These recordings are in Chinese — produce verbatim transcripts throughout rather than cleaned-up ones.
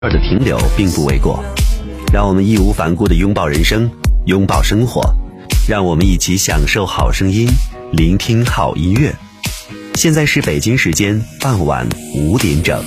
的停留并不为过。让我们义无反顾地拥抱人生，拥抱生活，让我们一起享受好声音，聆听好音乐。现在是北京时间傍晚五点整。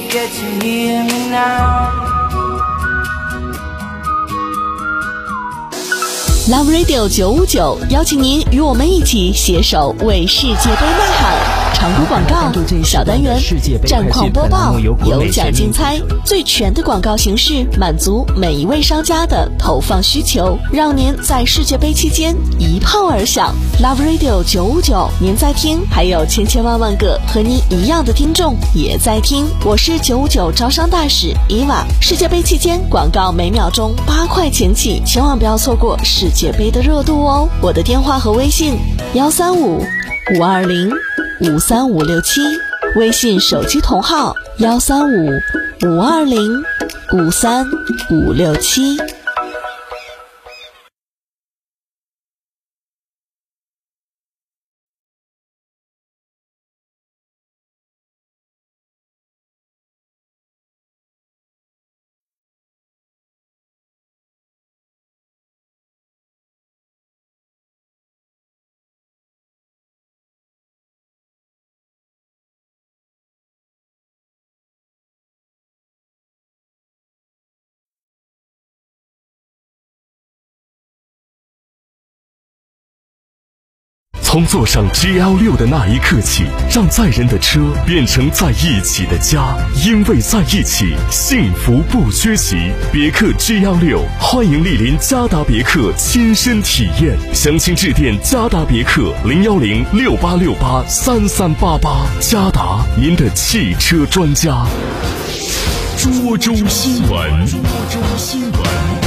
Love Radio 九五九邀请您与我们一起携手为世界杯呐喊。长途广告小单元，战况播报，有奖竞猜，最全的广告形式，满足每一位商家的投放需求，让您在世界杯期间一炮而响。Love Radio 九五九，您在听，还有千千万万个和您一样的听众也在听。我是九五九招商大使伊娃。世界杯期间广告每秒钟八块钱起，千万不要错过世界杯的热度哦。我的电话和微信幺三五五二零五三五六七，微信手机同号幺三五五二零五三五六七。 从坐上 G L 六 的那一刻起，让载人的车变成在一起的家，因为在一起，幸福不缺席。别克 G L 六，欢迎莅临嘉达别克亲身体验，详情致电嘉达别克零幺零六八六八三三八八。嘉达，您的汽车专家。涿州新闻，涿州新闻。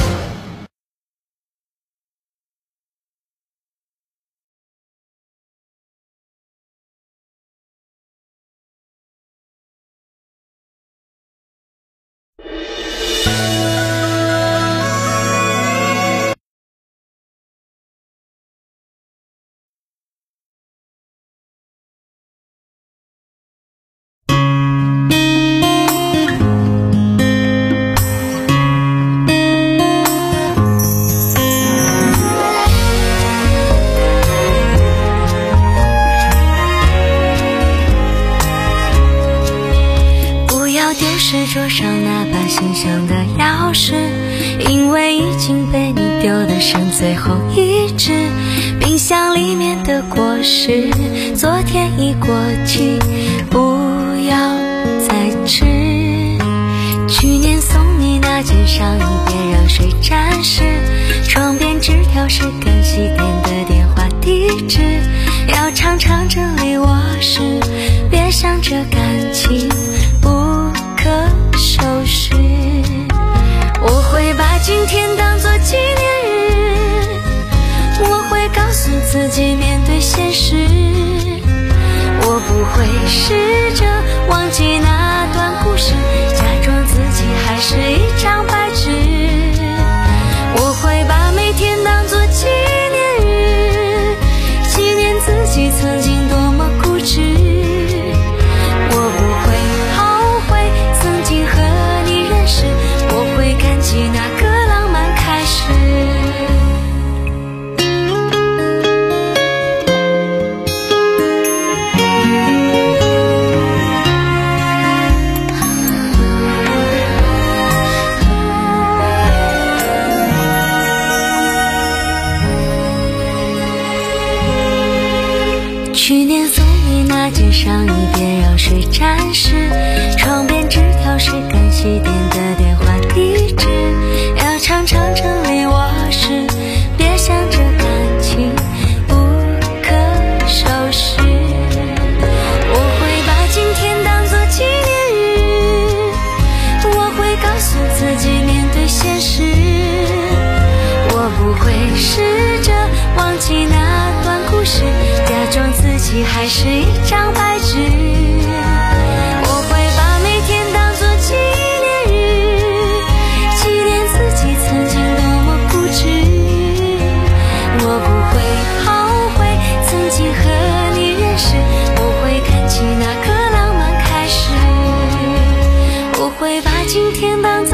桌上那把心上的钥匙，因为已经被你丢得剩最后一支。冰箱里面的果实，昨天已过期，不要再吃。去年送你那件上衣，别让水沾湿。床边纸条是干洗店的电话地址，要常常整理卧室，别想着感情不可收拾。我会把今天当作纪念日，我会告诉自己面对现实，我不会试着忘记那段故事，假装自己还是一张白纸。我会把每天当作纪念日，纪念自己曾经多么固执。我不会后悔曾经和你认识，我会感激那个浪漫开始。去年送你那件上衣，别让水沾湿。床边纸条是干洗店的电话地址，要常常整理卧室，别想着感情不可收拾。我会把今天当作纪念日，我会告诉自己面对现实，我不会试着忘记那段故事，假装自己还是一张白纸。我会把每天当作纪念日，纪念自己曾经多么固执。我不会后悔曾经和你认识，我会感激那个浪漫开始。我会把今天当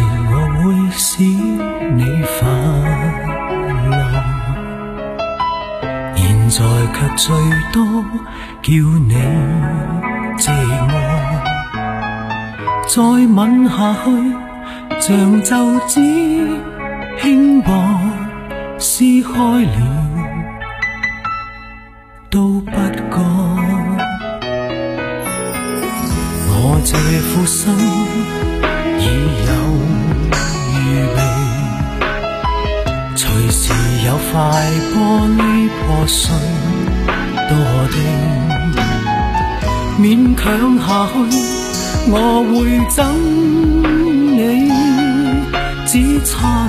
我會使你快樂，現在卻最多叫你寂寞。再吻下去，像皺紙輕薄，撕開了都不覺。我這副心已有預備，隨時有塊玻璃破碎多地，勉強下去我會憎你，只差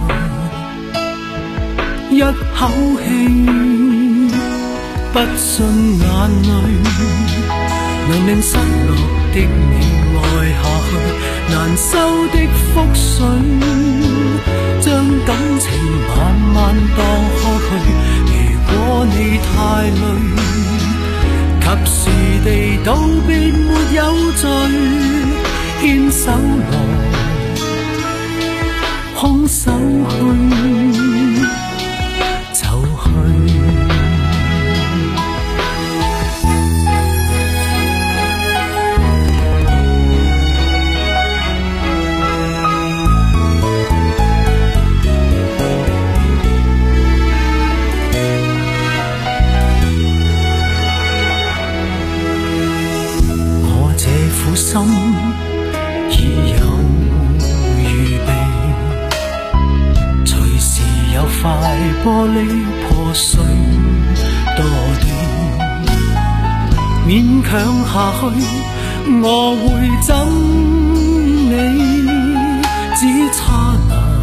那一口氣，不信眼淚能令失落的你愛下去，難收的覆水將感情慢慢蕩開去。如果你太累，及時地道別沒有罪，牽手來空手去走去。心已有預備，隨時有塊玻璃破碎多地，勉強下去我會憎你，只差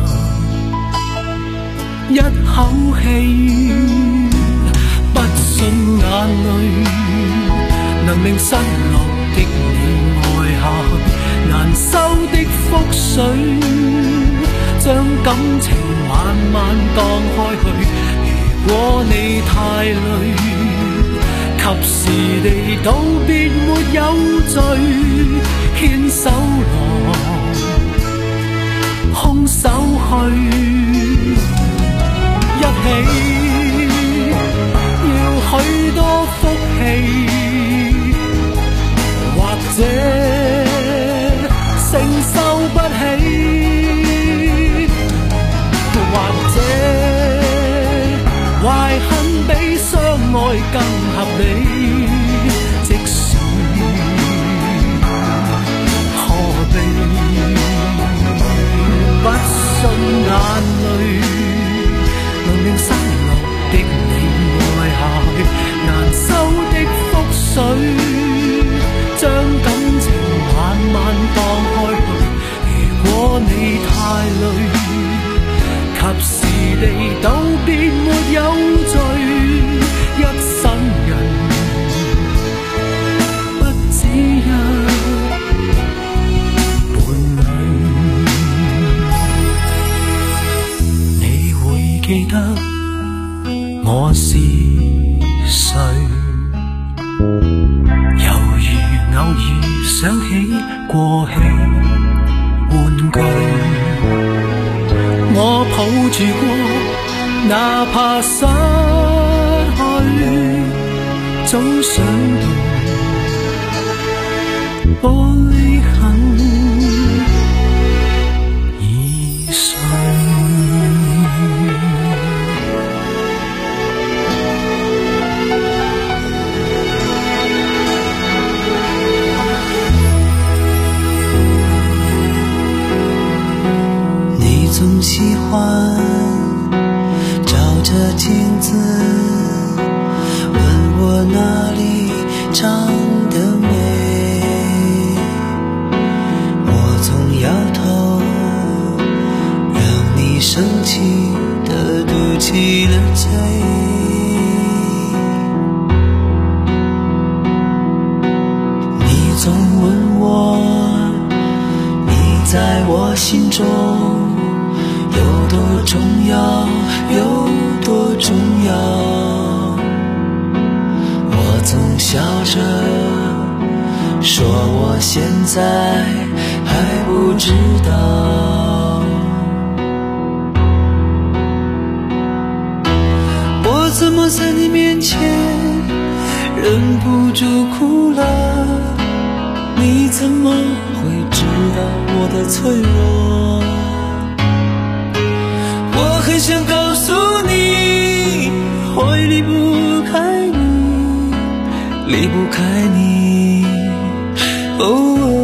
那一口氣，不信眼淚能令失落的你下去，難收的覆水將感情慢慢蕩開去。如果你太累，及時地道別沒有罪，牽手來空手去一起，要許多福氣或者承受不起，或者懷恨比相愛更合理。即使何必不信眼淚能令失落的你愛下去，難收的覆水將感情慢慢蕩開去。如果你太累，及時地道別沒有罪，一生人不止一伴侶。你會記得我是誰？偶爾想起過氣玩具，我抱住過，哪怕失去，總想到玻璃痕已碎。 总喜欢照着镜子问我哪里长得美，我总摇头让你生气的嘟起了嘴。你总问我你在我心中有多重要，有多重要。我总笑着说我现在还还不知道。我怎么在你面前忍不住哭了？你怎么会知道我的脆弱？我很想告诉你，会离不开你，离不开你。哦哦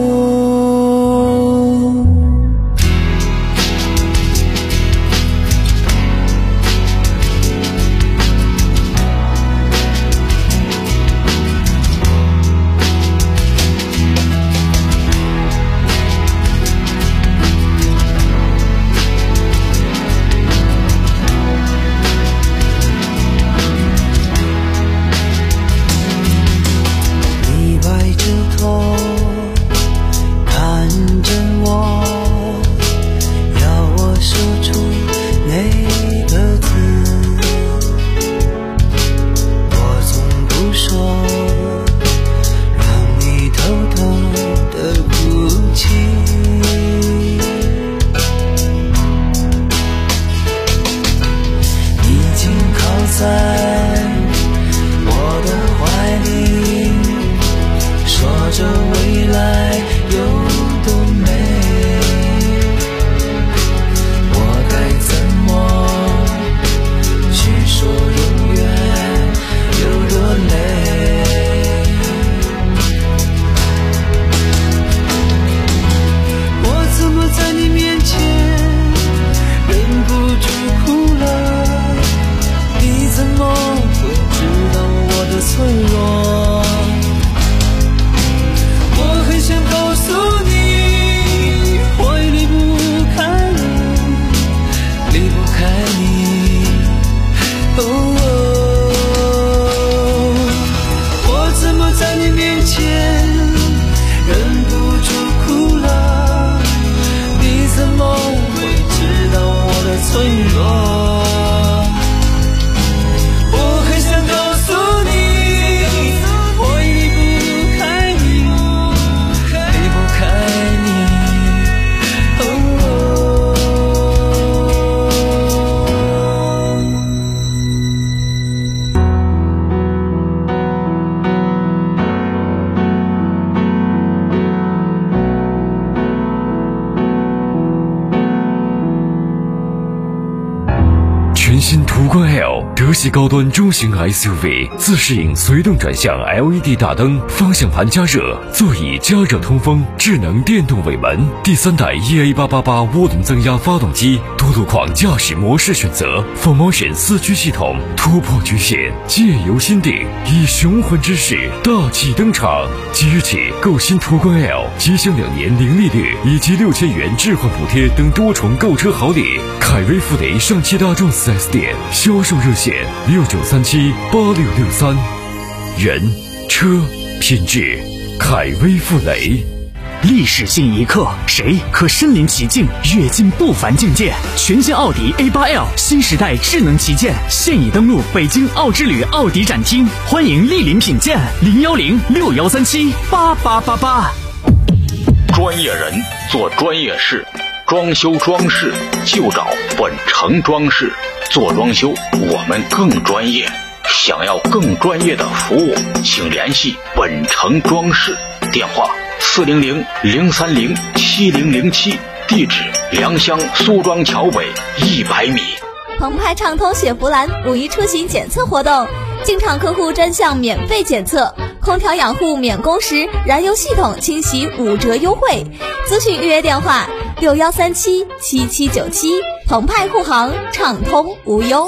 全新途观 L 德系高端中型 S U V， 自适应随动转向 L E D 大灯，方向盘加热，座椅加热通风，智能电动尾门，第三代 E A 八八八 涡轮增压发动机，多路况驾驶模式选择 four motion 四驱系统，突破局限，借由心定，以雄浑之势大气登场。即日起购新途观 L， 即享两年零利率以及六千元置换补贴等多重购车好礼。凯威富雷上汽大众 四 S 店销售热线六九三七八六六三。人车品质，凯威富雷。 历史性一刻，谁可身临其境，跃进不凡境界？全新奥迪 A 八 L 新时代智能旗舰现已登陆北京奥之旅奥迪展厅，欢迎莅临品鉴。零幺零六幺三七八八八八。 专业人做专业事，装修装饰就找本城装饰。做装修我们更专业，想要更专业的服务，请联系本城装饰，电话四零零零三零七零零七，地址良乡苏庄桥北一百米。 澎湃畅通雪佛兰五一出行检测活动，进场客户专项免费检测，空调养护免工时，燃油系统清洗五折优惠。咨询预约电话六幺三七七七九七。澎湃护航，畅通无忧。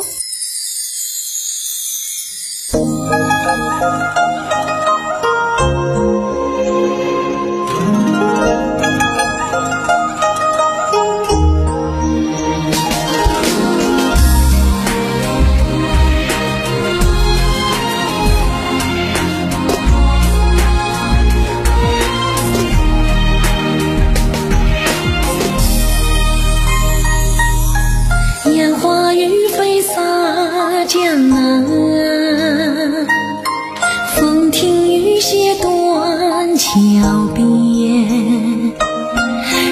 江南，风停雨歇断桥边，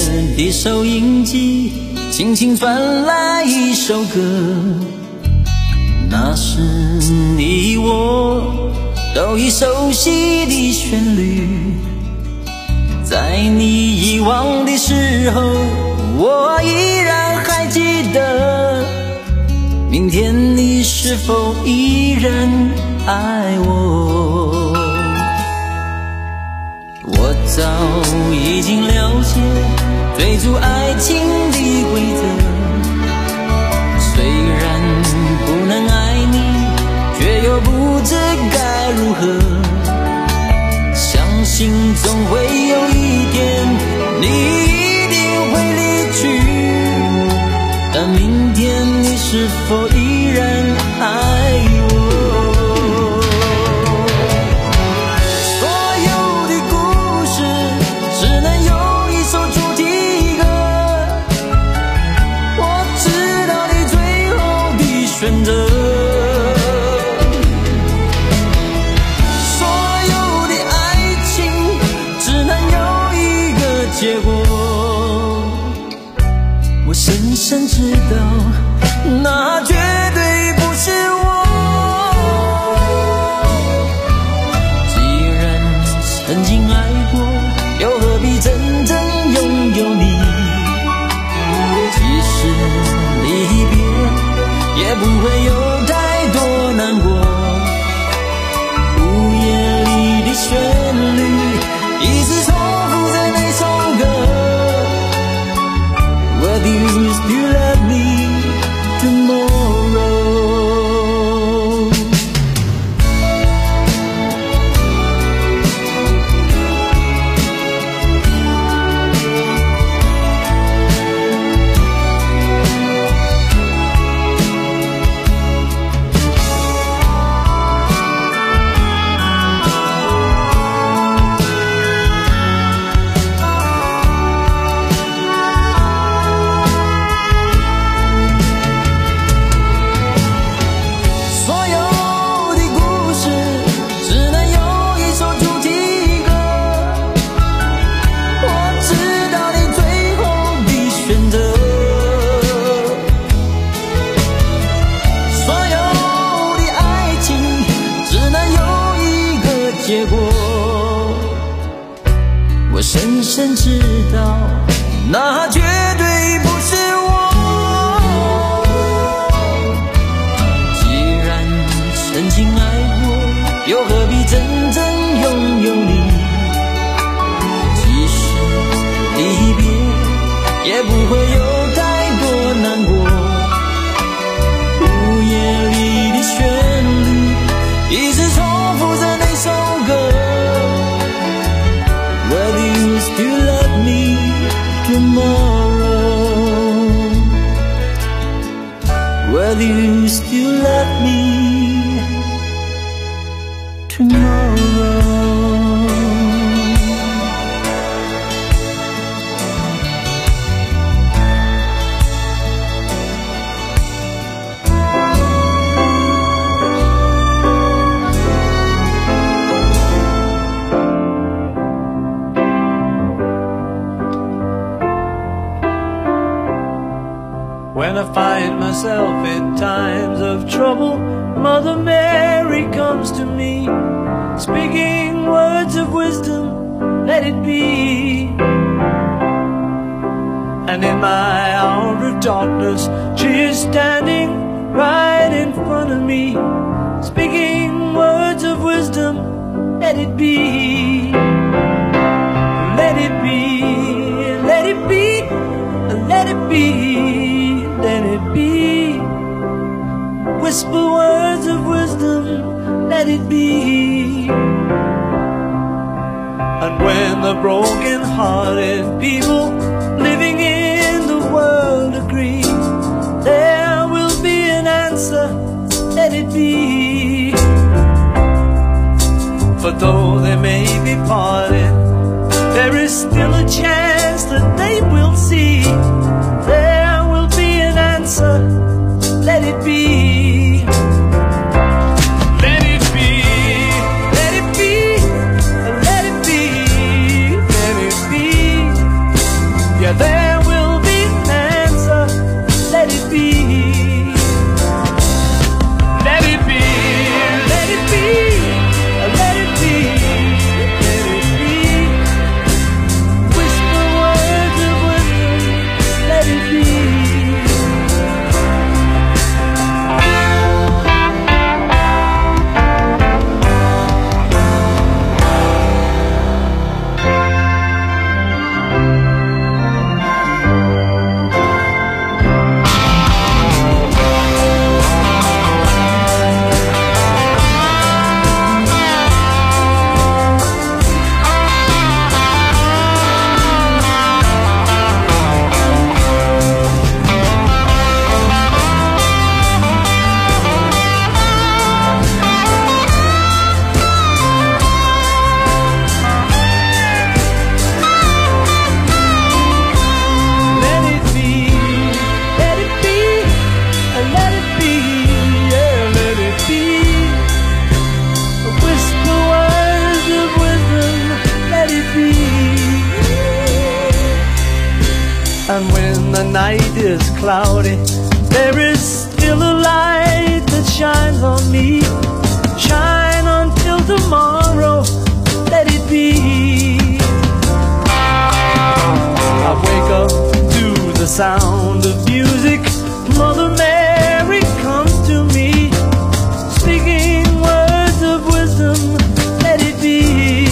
的收音机轻轻传来一首歌，那是你我都已熟悉的旋律，在你遗忘的时候，我依然还记得，明天你是否依然爱我？我早已经了解追逐爱情的规则，虽然不能爱你，却又不知该如何，相信总会有一天你一定会离去，但明天你是否依然爱我？所有的故事只能有一首主题歌，我知道你最后的选择，所有的爱情只能有一个结果，我深深知道那绝对不是我。既然曾经爱过，又何必真正拥有你？即使离别，也不会有太多难过。午夜里的旋律一直重复着那首歌， Whether you still love me tomorrow。 结果，我深深知道，那绝对不是我。既然曾经爱过，又何必真正拥有你？即使离别，也不会有太多难过。午夜里的旋律一直重复着那首歌， Whether you still love me tomorrow, Whether you still love me tomorrow。 When I find myself in times of trouble, Mother Mary comes to me, speaking words of wisdom, let it be. And in my hour of darkness, she is standing right in front of me, speaking words of wisdom, let it be. Let it be, let it be, let it be, let it be. Whisper words of wisdom, let it be. And when the broken-hearted people living in the world agree, there will be an answer, let it be. For though they may be parted, there is still a chance that they will see. There will be an answer, let it be. Let it be, let it be, let it be, let it be. Yeah, And when the night is cloudy, there is still a light that shines on me. Shine until tomorrow, let it be. I wake up to the sound of music. Mother Mary comes to me, speaking words of wisdom, let it be.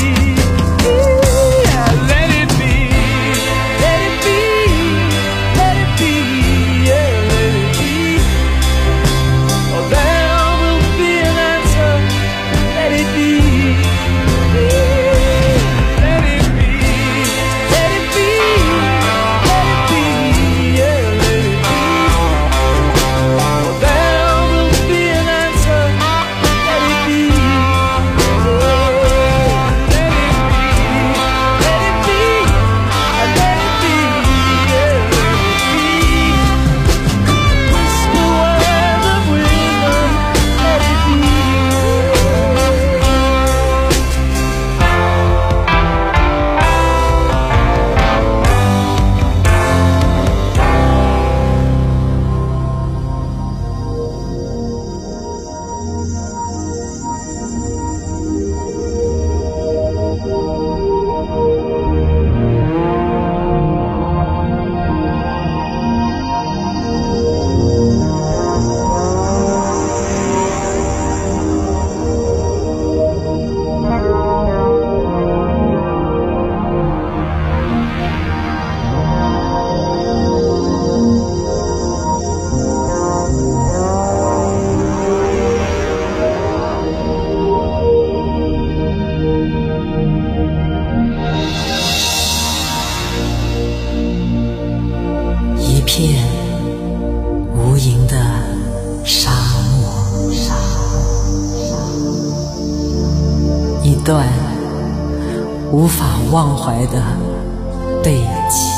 一段无法忘怀的背脊，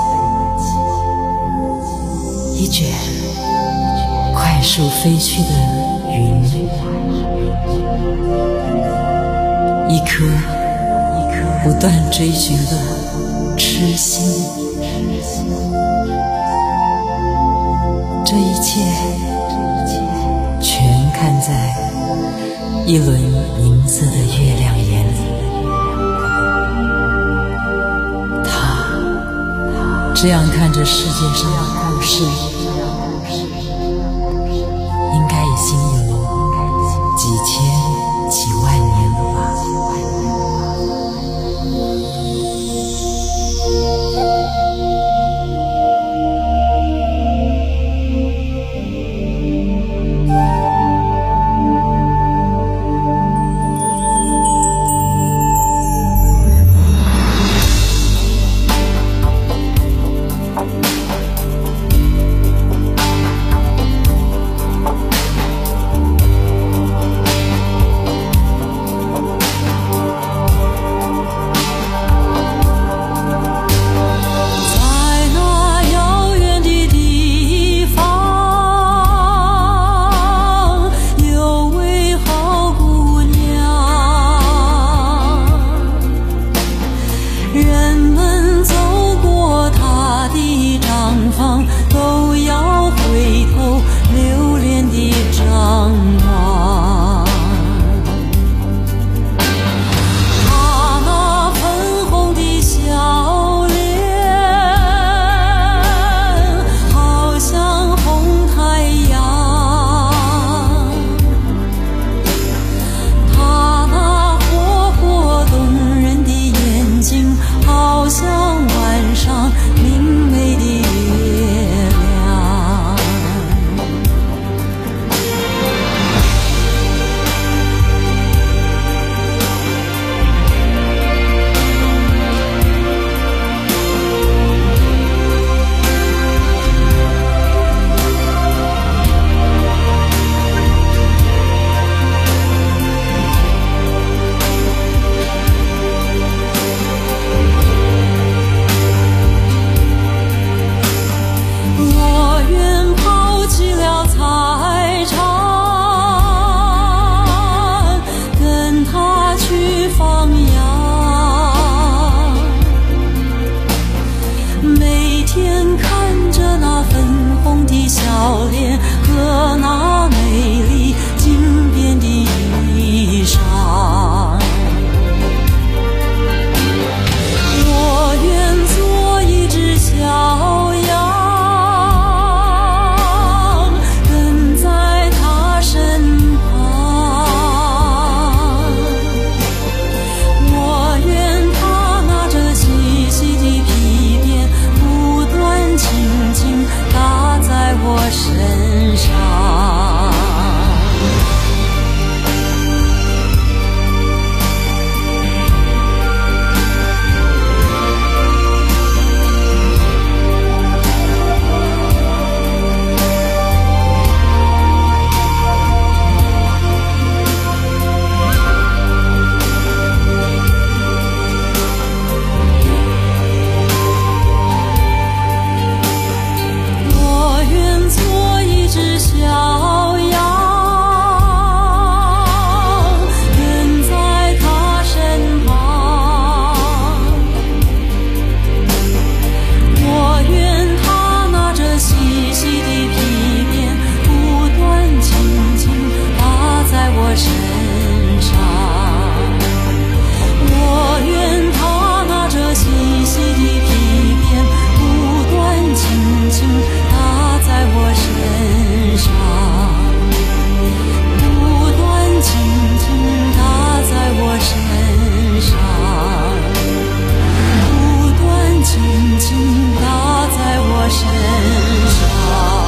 一卷快速飞去的云，一颗不断追寻的痴心，这一切全看在一轮银色的月亮眼里。他这样看着世界上的故事，应该已经有几千几万年了吧。 好像晚上明媚的月轻打在我身上。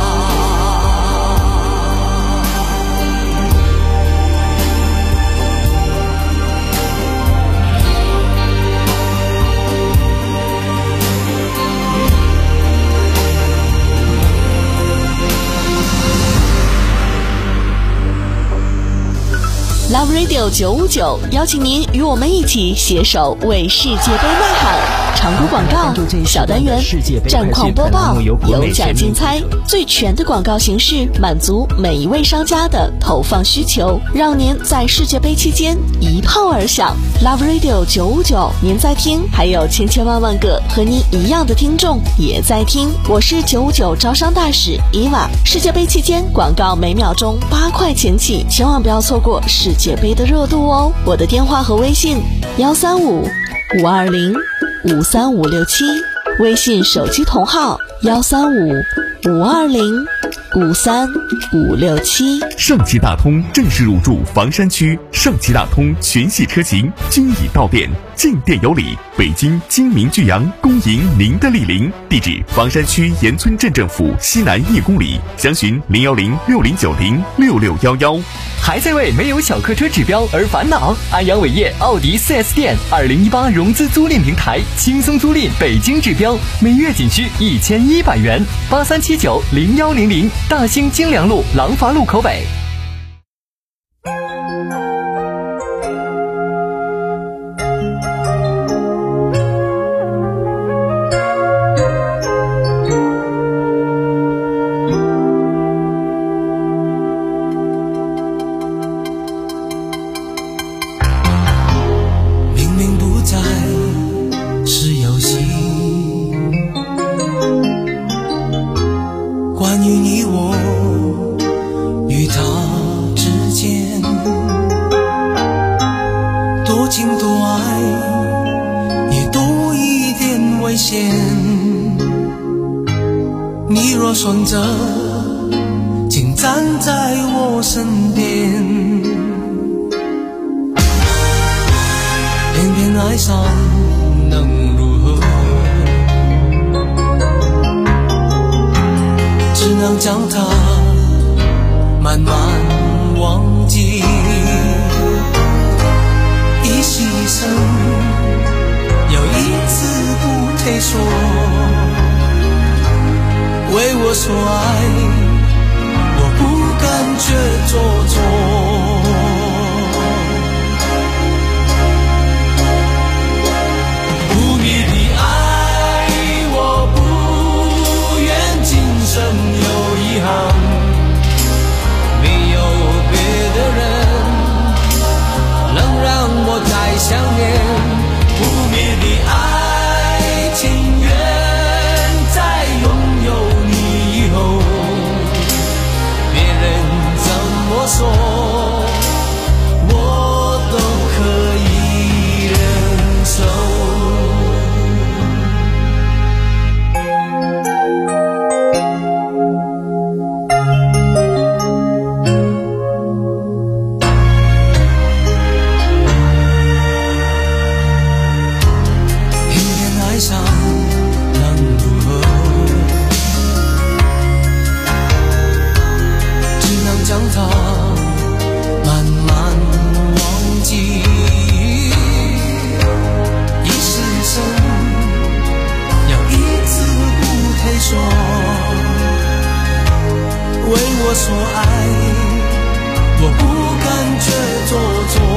Love Radio 九五九邀请您与我们一起携手为世界杯呐喊。长途广告小单元，战况播报，有奖竞猜，最全的广告形式，满足每一位商家的投放需求，让您在世界杯期间一炮而响。Love Radio 九五九，您在听，还有千千万万个和您一样的听众也在听。我是九五九招商大使伊娃。世界杯期间广告每秒钟八块钱起，千万不要错过世界杯的热度哦。我的电话和微信幺三五五二零五三五六七，微信手机同号幺三五五二零五三五六七。 上汽大通正式入驻房山区，上汽大通全系车型均已到店，进店有礼。北京金明巨阳恭迎您的莅临，地址房山区岩村镇政府西南一公里，详询零幺零六零九零六六幺幺。 还在为没有小客车指标而烦恼？安阳伟业奥迪 四 S 店二零一八融资租赁平台，轻松租赁北京指标，每月仅需一千一百元。八三七九零幺零零，大兴京良路廊坊路口北。 你若顺着，请站在我身边，偏偏爱上能如何？只能将它慢慢忘记，一牺牲又一次不退缩，为我所爱，我不敢却做错。不灭的爱，我不愿今生有遗憾，没有别的人能让我再想念。不灭的爱，情愿说我都可以忍受。偏偏爱上能如何？只能将它说为我所爱，我不敢却做作。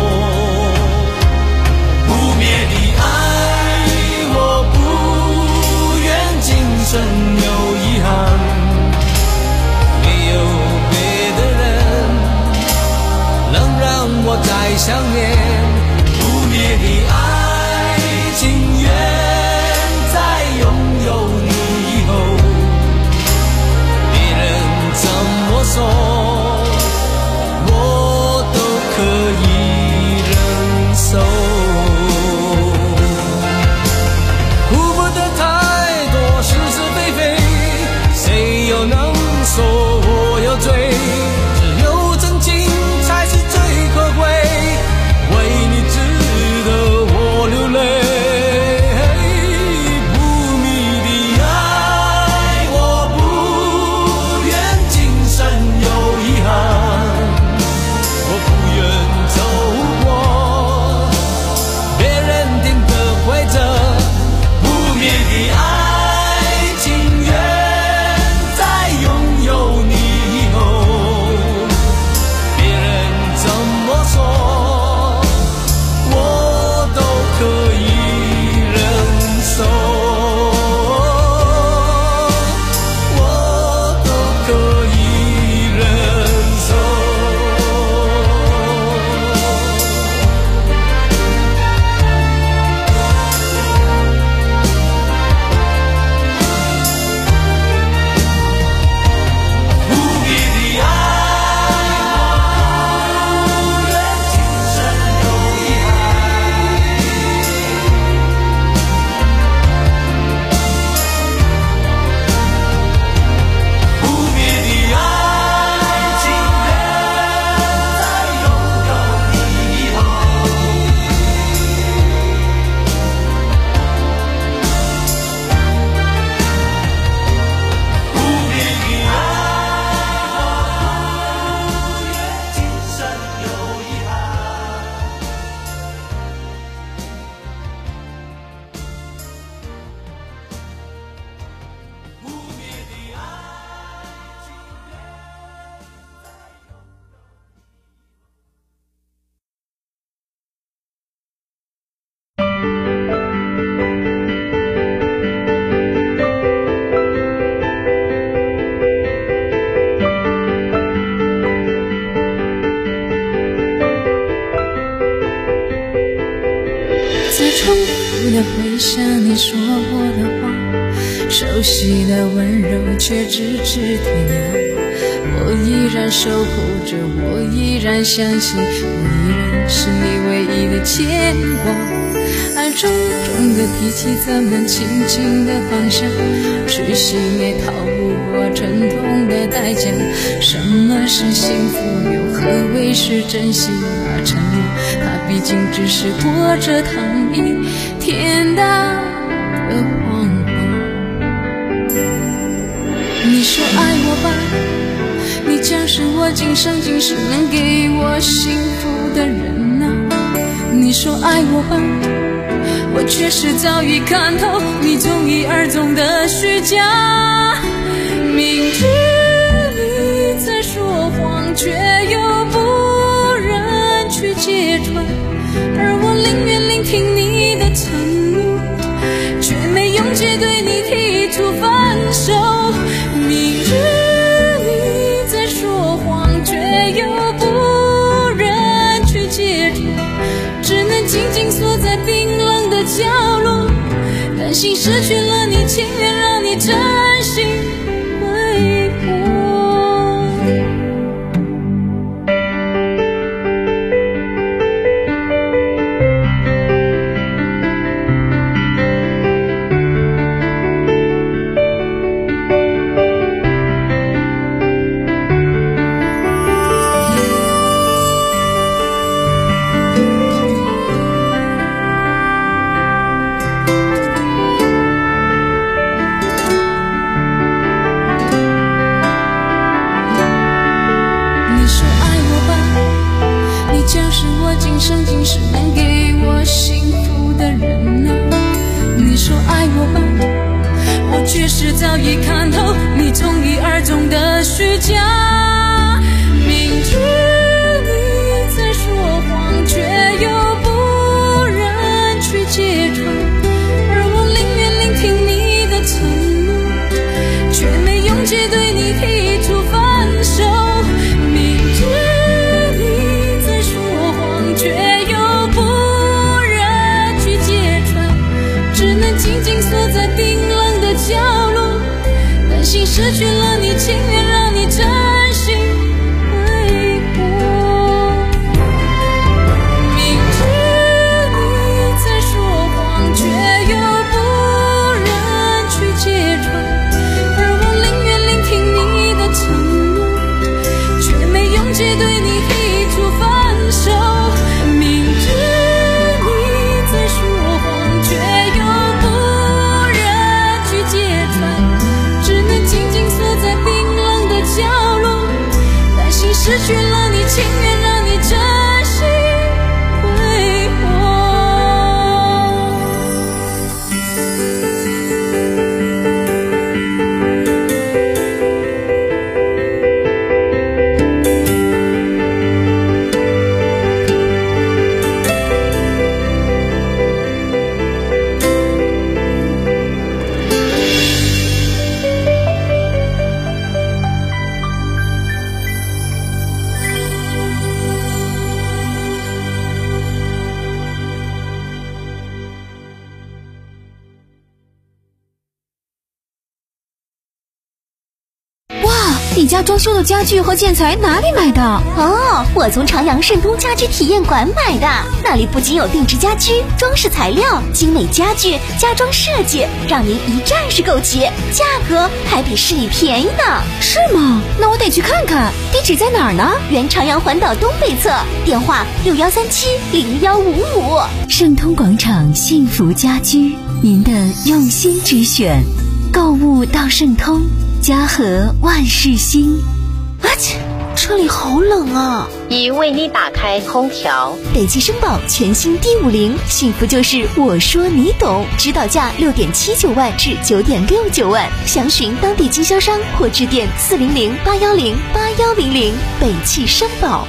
不灭的爱，我不愿今生有遗憾，没有别的人能让我再想念。不灭的爱，情愿再拥有你，别人怎么说你说过的话，熟悉的温柔却咫尺天涯。我依然守护着，我依然相信，我依然是你唯一的牵挂。爱重重的提起，怎能轻轻的放下？痴心也逃不过沉痛的代价。什么是幸福？又何谓是真心啊？承诺，它毕竟只是过着糖衣天大的谎话。你说爱我吧，你将是我今生今世能给我幸福的人啊。你说爱我吧，我却是早已看透你从一而终的虚假。明知你在说谎，却又不忍去揭穿，而我宁愿聆听你的承诺，却没勇气对你提出分手。明知你在说谎，却又不忍去揭穿，只能静静锁在冰冷的角落，担心失去了你，情愿让你真心挥霍。今生今世能给我幸福的人啊，你说爱我吧，我却是早已看透你从一而终的虚假。明知你在说谎，却又不忍去揭穿，而我宁愿聆听你的承诺，却没勇气对你提出分手。明知却又不忍去揭穿，只能静静锁在冰冷的角落，担心失去了你，情愿让你真心挥霍。明知你在说谎，却又不忍去揭穿，而我宁愿聆听你的承诺，却没勇气对你提出分手。失去了你，情愿让你真心挥霍。 你家装修的家具和建材哪里买的？ 哦，我从长阳盛通家居体验馆买的，那里不仅有定制家居、装饰材料、精美家具、家装设计，让您一站式购齐，价格还比市里便宜呢。 是吗？那我得去看看。地址在哪儿呢？ 原长阳环岛东北侧，电话六幺三七零幺五五。 盛通广场幸福家居，您的用心之选。购物到盛通，家和万事兴。 啊切，车里好冷啊！ 已为你打开空调。 北汽绅宝全新 D 五零，幸福就是我说你懂，指导价六点七九万至九点六九万，详询当地经销商或致电四零零八幺零八幺零零。北汽绅宝。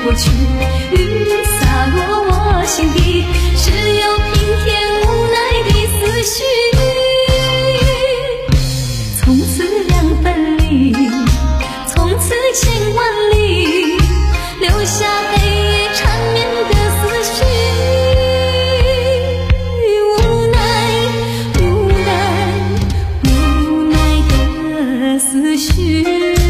过去，雨洒落我心底，只有平添无奈的思绪。从此两分离，从此千万里，留下黑夜缠绵的思绪。无奈无奈无奈的思绪。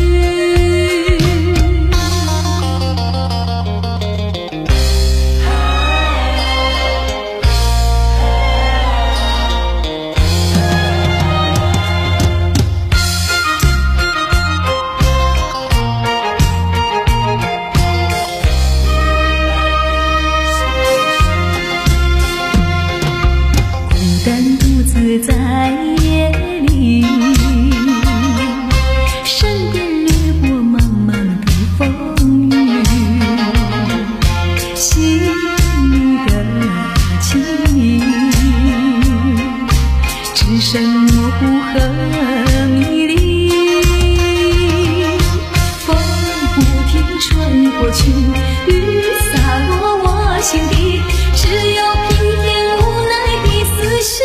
在夜里，身边掠过茫茫的风雨，心里的情只剩模糊和迷离。风不停吹过去，雨洒落我心底，只有平添无奈的思绪。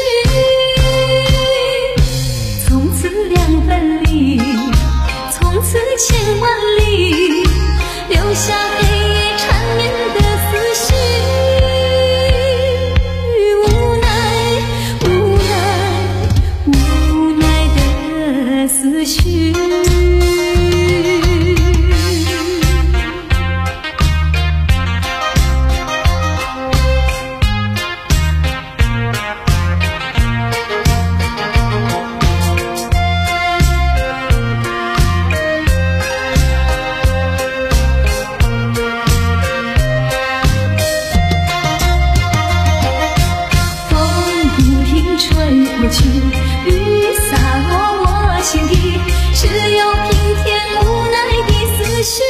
从此千万里，留下黑夜缠绵的思绪。无奈无奈无奈的思绪。吹过去，雨洒落我心底，只有平添无奈的思绪。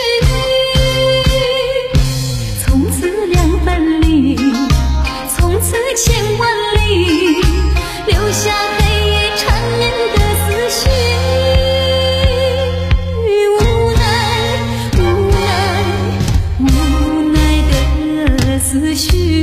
从此两分离，从此千万里，留下黑夜缠绵的思绪。无奈无奈无奈的思绪。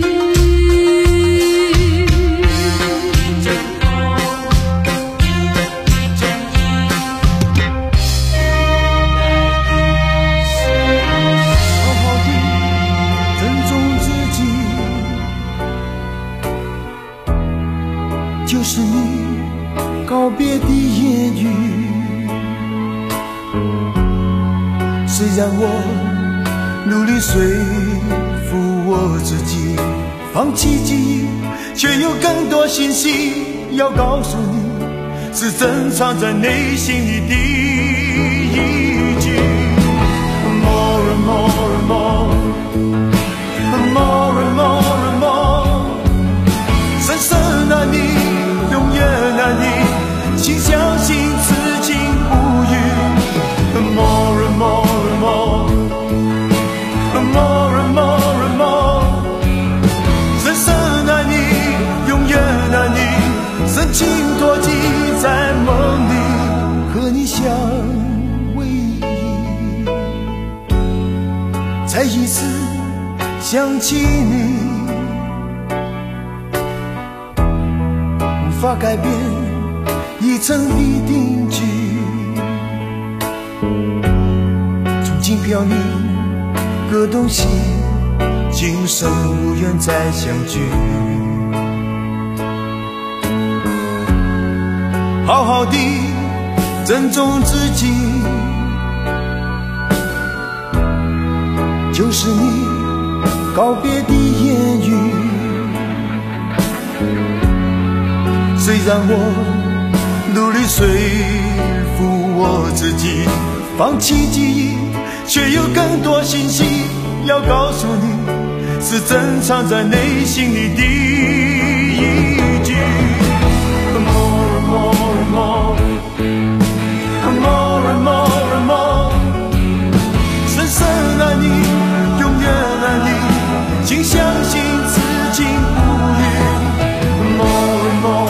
就是你告别的言语，虽然我努力说服我自己放弃记忆，却有更多信息要告诉你，是珍藏在内心里的一句 More and more and more More and more and more 深深爱你永远爱你，请相信此情无语。More and more and more, more and more and more， 深深爱你，永远爱你，深情托寄在梦里，和你相偎依。再一次想起你，无法改变已成的定局，从今飘零各东西，今生无缘再相聚。好好的珍重自己，就是你告别的言语。虽然我努力说服我自己放弃记忆，却有更多信息要告诉你，是珍藏在内心里的一句 More and more and more More and more and more 深深爱你，永远爱你，请相信此情无语 More and more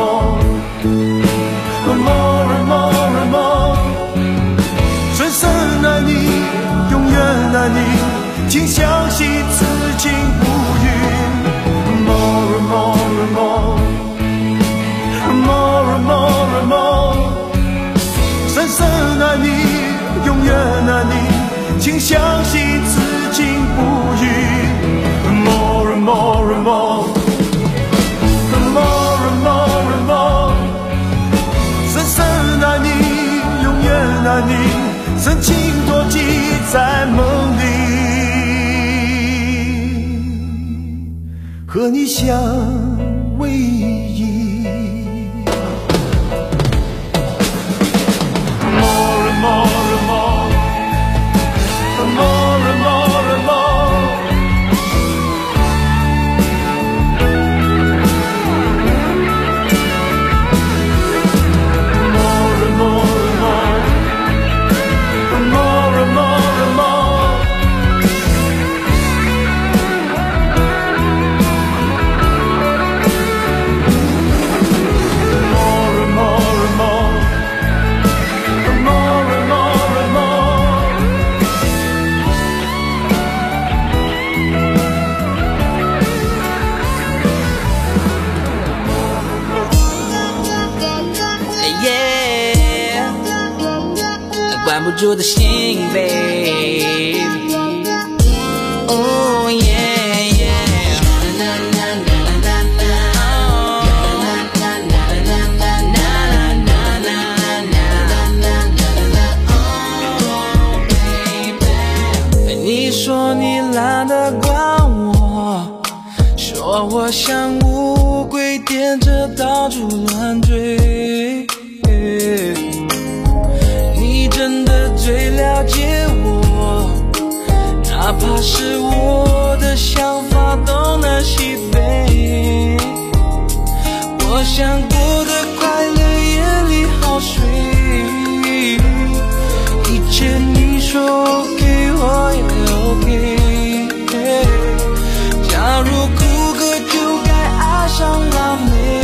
More and more and more 深深爱你，永远爱你， 请相信此情不渝。More and more and more More and more and more 深深爱你，永远爱你，请相信此情不渝。More and more and more More and more and more 深深爱你，永远爱你，深情多记在梦里，和你相偎依。More and more and more More and more and more More and more and more More and more and more More and more and more More and more and more Yeah 关不住的心 babe Oh yeah yeah你说你懒得管我，说我像乌龟颠着到处乱追，你真的最了解我，哪怕是我的想法东南西北，我想过的快乐夜里好睡，一切你说 OK 我也 OK， 假如哭个就该爱上辣妹，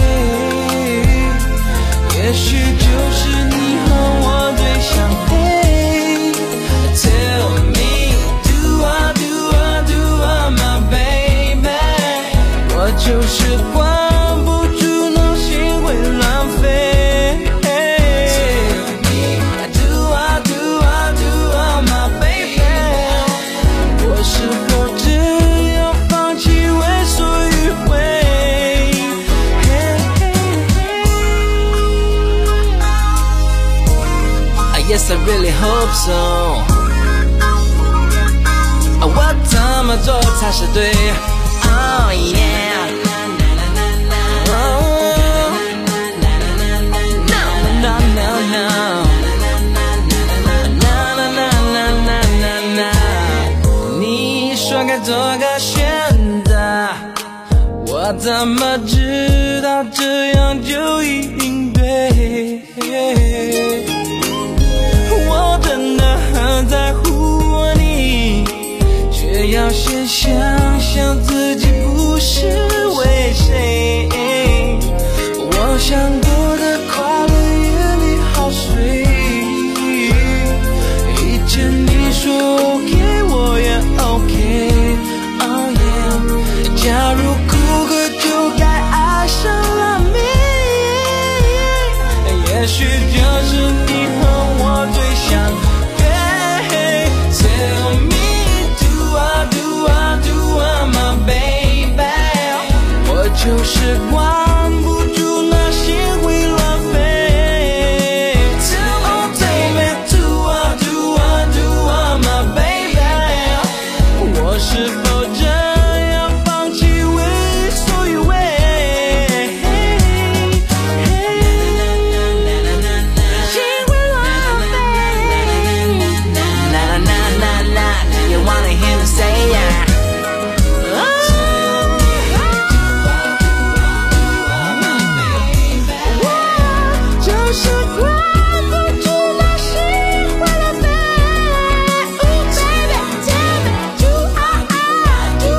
也许就是你和我最相配。 Tell me do I do I do I my baby， 我就是管不住脑心会乱飞。 Tell me do I do I do I my baby， 我是否只要放弃为所欲为？ Yes, I really hope so。 我怎么做才是对 ？Oh yeah。Oh no no no no。na na na na na na。你说该做个选择，我怎么知道这样就应对？ 我真的很在乎你，却要先想想自己不是为谁。我想过的快乐夜里好睡，一切你说 OK 我也 OK。Oh yeah， 假如哭个就该爱上了你，也许就是你和我最相配。 Tell me do I do I do I my baby， 我就是管不住那心会乱飞。 Oh tell me do I do I do I my baby， 我是否这样放弃为所欲为？ Say yeah， 我就是管不住那心会乱飞。Oh baby， tell me do I I do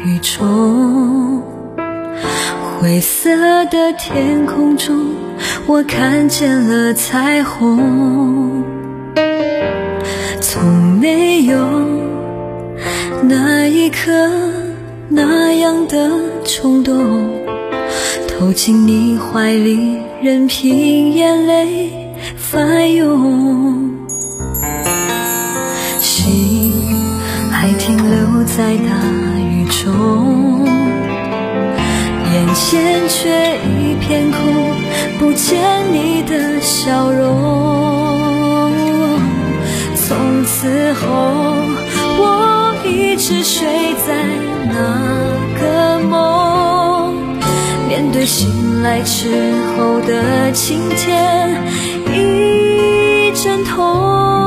雨中，灰色的天空中，我看见了彩虹。从没有那一刻那样的冲动，投进你怀里，任凭眼泪翻涌。心还停留在大雨中，眼前却一片空，不见你的笑容。从此后我一直睡在那个梦，面对醒来之后的晴天，一阵痛。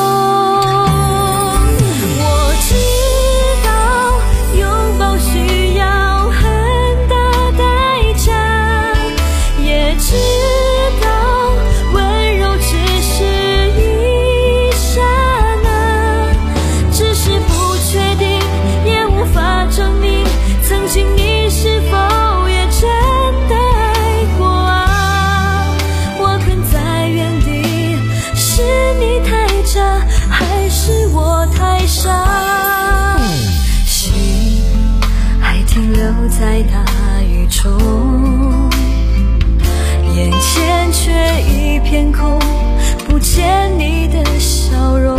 在大雨中，眼前却一片空，不见你的笑容。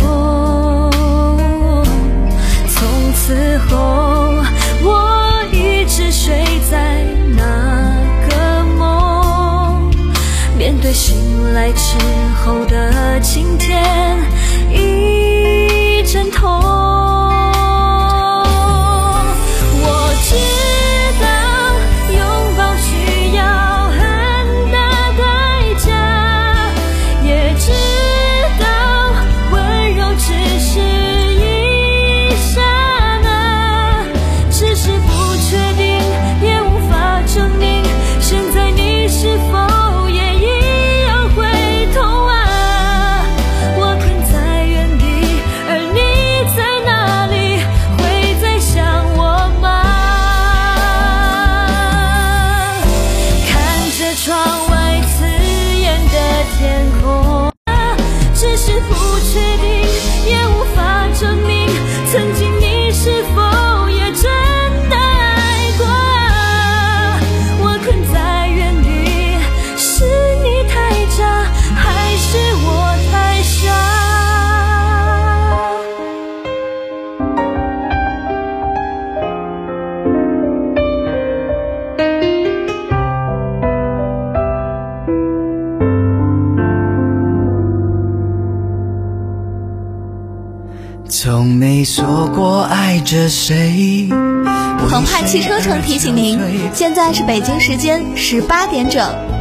从此后我一直睡在那个梦，面对醒来之后的晴天，一阵痛。 从没说过爱着谁。 澎湃汽车城提醒您，现在是北京时间十八点整。